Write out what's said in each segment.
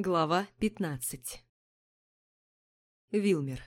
Глава 15. Вилмер.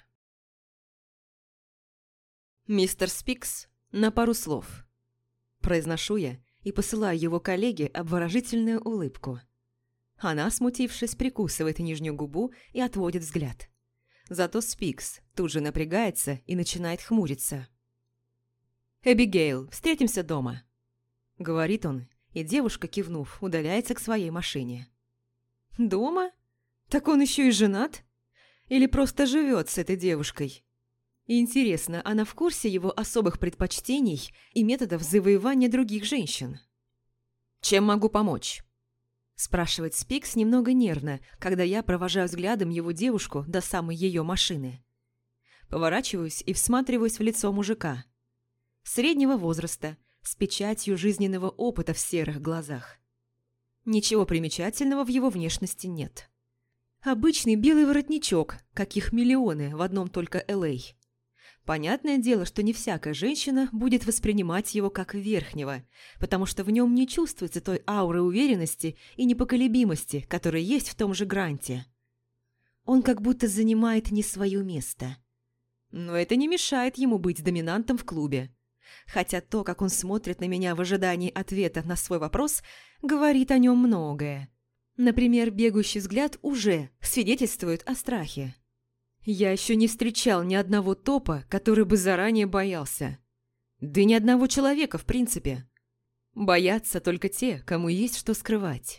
«Мистер Спикс, на пару слов». Произношу я и посылаю его коллеге обворожительную улыбку. Она, смутившись, прикусывает нижнюю губу и отводит взгляд. Зато Спикс тут же напрягается и начинает хмуриться. «Эбигейл, встретимся дома», — говорит он, и девушка, кивнув, удаляется к своей машине. «Дома? Так он еще и женат? Или просто живет с этой девушкой? Интересно, она в курсе его особых предпочтений и методов завоевания других женщин?» «Чем могу помочь?» спрашивает Спикс немного нервно, когда я провожаю взглядом его девушку до самой ее машины. Поворачиваюсь и всматриваюсь в лицо мужика. Среднего возраста, с печатью жизненного опыта в серых глазах. Ничего примечательного в его внешности нет. Обычный белый воротничок, каких миллионы в одном только Л.А. Понятное дело, что не всякая женщина будет воспринимать его как верхнего, потому что в нем не чувствуется той ауры уверенности и непоколебимости, которая есть в том же Гранте. Он как будто занимает не свое место. Но это не мешает ему быть доминантом в клубе. Хотя то, как он смотрит на меня в ожидании ответа на свой вопрос, говорит о нем многое. Например, бегущий взгляд уже свидетельствует о страхе. Я еще не встречал ни одного топа, который бы заранее боялся. Да ни одного человека, в принципе. Боятся только те, кому есть что скрывать.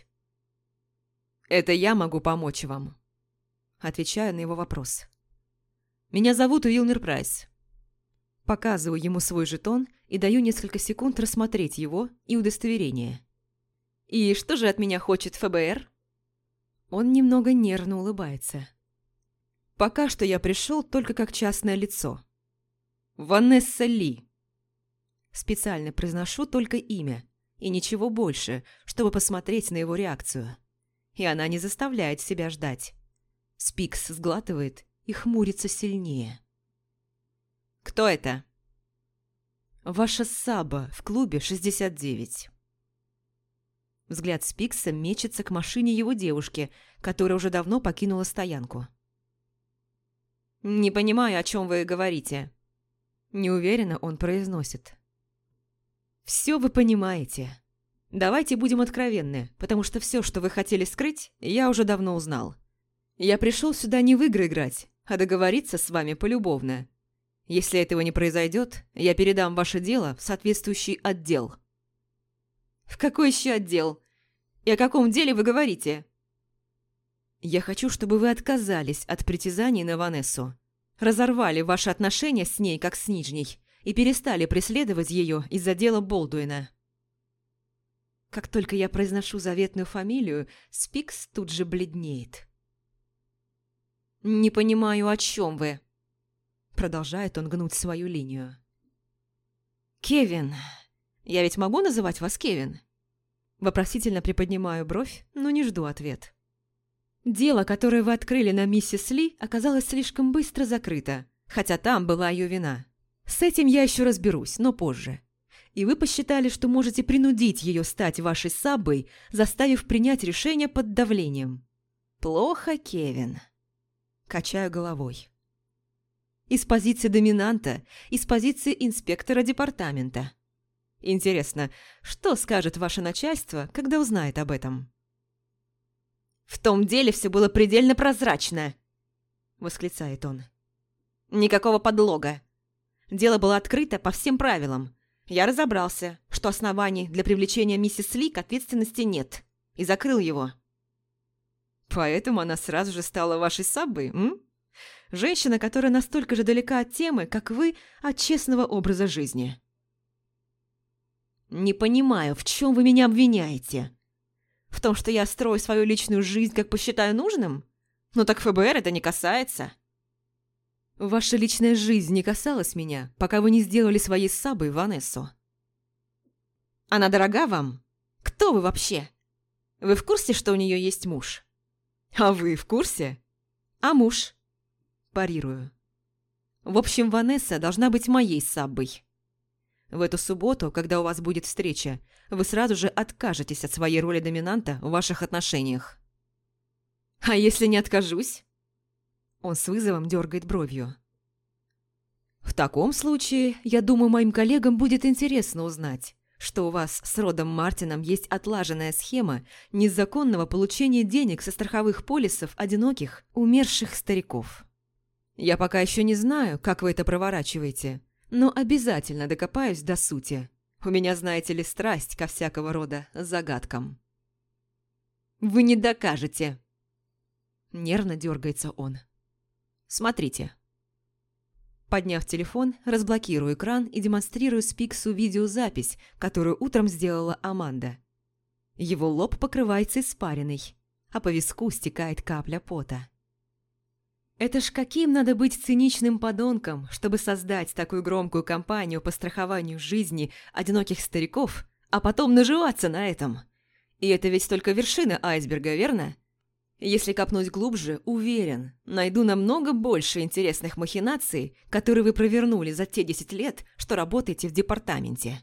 «Это я могу помочь вам», – отвечаю на его вопрос. «Меня зовут Уилмер Прайс». Показываю ему свой жетон и даю несколько секунд рассмотреть его и удостоверение. «И что же от меня хочет ФБР?» Он немного нервно улыбается. «Пока что я пришел только как частное лицо. Ванесса Ли». Специально произношу только имя и ничего больше, чтобы посмотреть на его реакцию. И она не заставляет себя ждать. Спикс сглатывает и хмурится сильнее. «Кто это?» «Ваша Саба в клубе 69». Взгляд Спикса мечется к машине его девушки, которая уже давно покинула стоянку. «Не понимаю, о чем вы говорите». Неуверенно он произносит. «Все вы понимаете. Давайте будем откровенны, потому что все, что вы хотели скрыть, я уже давно узнал. Я пришел сюда не в игры играть, а договориться с вами полюбовно. Если этого не произойдет, я передам ваше дело в соответствующий отдел». «В какой еще отдел? И о каком деле вы говорите?» «Я хочу, чтобы вы отказались от притязаний на Ванессу, разорвали ваши отношения с ней, как с Нижней, и перестали преследовать ее из-за дела Болдуина». Как только я произношу заветную фамилию, Спикс тут же бледнеет. «Не понимаю, о чем вы?» Продолжает он гнуть свою линию. «Кевин. Я ведь могу называть вас Кевин?» Вопросительно приподнимаю бровь, но не жду ответ. Дело, которое вы открыли на миссис Ли, оказалось слишком быстро закрыто, хотя там была ее вина. С этим я еще разберусь, но позже. И вы посчитали, что можете принудить ее стать вашей саббой, заставив принять решение под давлением. Плохо, Кевин. Качаю головой. Из позиции доминанта, из позиции инспектора департамента. Интересно, что скажет ваше начальство, когда узнает об этом? «В том деле все было предельно прозрачно», – восклицает он. «Никакого подлога. Дело было открыто по всем правилам. Я разобрался, что оснований для привлечения миссис Ли к ответственности нет, и закрыл его». «Поэтому она сразу же стала вашей саббой, м? Женщина, которая настолько же далека от темы, как вы, от честного образа жизни». «Не понимаю, в чем вы меня обвиняете? В том, что я строю свою личную жизнь, как посчитаю нужным? Ну так ФБР это не касается». «Ваша личная жизнь не касалась меня, пока вы не сделали своей саббой Ванессу». «Она дорога вам? Кто вы вообще? Вы в курсе, что у нее есть муж?» «А вы в курсе?» «А муж?» Парирую. «В общем, Ванесса должна быть моей саббой. В эту субботу, когда у вас будет встреча, вы сразу же откажетесь от своей роли доминанта в ваших отношениях». А если не откажусь? Он с вызовом дергает бровью. В таком случае, я думаю, моим коллегам будет интересно узнать, что у вас с Родом Мартином есть отлаженная схема незаконного получения денег со страховых полисов одиноких, умерших стариков. Я пока еще не знаю, как вы это проворачиваете, но обязательно докопаюсь до сути. У меня, знаете ли, страсть ко всякого рода загадкам. Вы не докажете. Нервно дергается он. Смотрите. Подняв телефон, разблокирую экран и демонстрирую Спиксу видеозапись, которую утром сделала Аманда. Его лоб покрывается испариной, а по виску стекает капля пота. Это ж каким надо быть циничным подонком, чтобы создать такую громкую кампанию по страхованию жизни одиноких стариков, а потом наживаться на этом. И это ведь только вершина айсберга, верно? Если копнуть глубже, уверен, найду намного больше интересных махинаций, которые вы провернули за те 10 лет, что работаете в департаменте.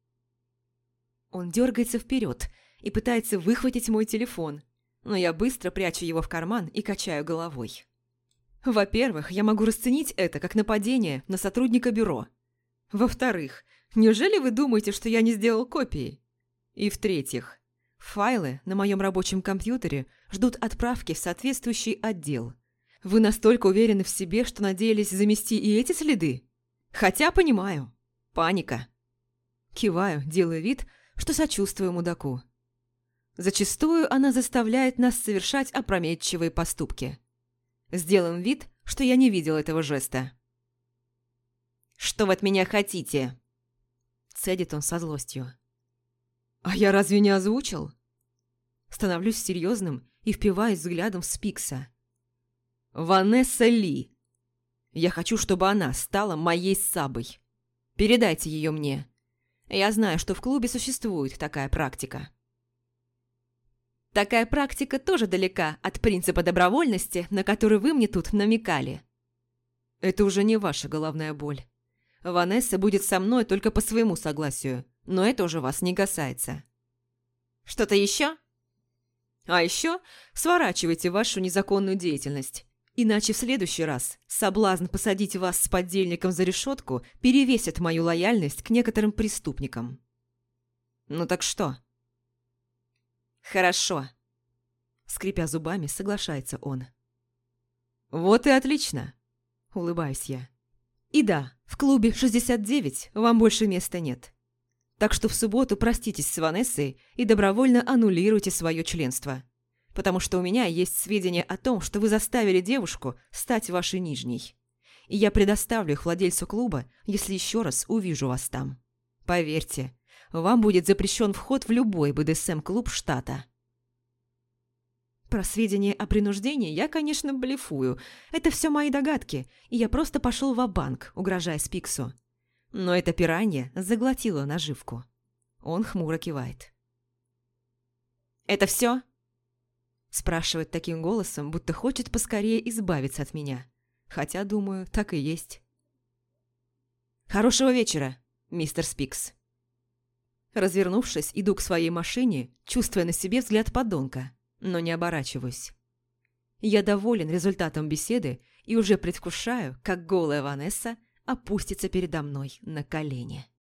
Он дергается вперед и пытается выхватить мой телефон, но я быстро прячу его в карман и качаю головой. Во-первых, я могу расценить это как нападение на сотрудника бюро. Во-вторых, неужели вы думаете, что я не сделал копии? И в-третьих, файлы на моем рабочем компьютере ждут отправки в соответствующий отдел. Вы настолько уверены в себе, что надеялись замести и эти следы? Хотя понимаю. Паника. Киваю, делая вид, что сочувствую мудаку. Зачастую она заставляет нас совершать опрометчивые поступки. Сделаем вид, что я не видел этого жеста. «Что вы от меня хотите?» Цедит он со злостью. «А я разве не озвучил?» Становлюсь серьезным и впиваюсь взглядом в Спикса. «Ванесса Ли. Я хочу, чтобы она стала моей сабой. Передайте ее мне. Я знаю, что в клубе существует такая практика». «Такая практика тоже далека от принципа добровольности, на который вы мне тут намекали». «Это уже не ваша головная боль. Ванесса будет со мной только по своему согласию, но это уже вас не касается». «Что-то еще?» «А еще сворачивайте вашу незаконную деятельность, иначе в следующий раз соблазн посадить вас с подельником за решетку перевесит мою лояльность к некоторым преступникам». «Ну так что?» «Хорошо», — скрипя зубами, соглашается он. «Вот и отлично», — улыбаюсь я. «И да, в клубе 69 вам больше места нет. Так что в субботу проститесь с Ванессой и добровольно аннулируйте свое членство. Потому что у меня есть сведения о том, что вы заставили девушку стать вашей нижней. И я предоставлю их владельцу клуба, если еще раз увижу вас там. Поверьте, вам будет запрещен вход в любой БДСМ-клуб штата». Про сведения о принуждении я, конечно, блефую. Это все мои догадки, и я просто пошел ва-банк, угрожая Спиксу. Но эта пиранья заглотила наживку. Он хмуро кивает. «Это все?» Спрашивает таким голосом, будто хочет поскорее избавиться от меня. Хотя, думаю, так и есть. «Хорошего вечера, мистер Спикс». Развернувшись, иду к своей машине, чувствуя на себе взгляд подонка, но не оборачиваюсь. Я доволен результатом беседы и уже предвкушаю, как голая Ванесса опустится передо мной на колени.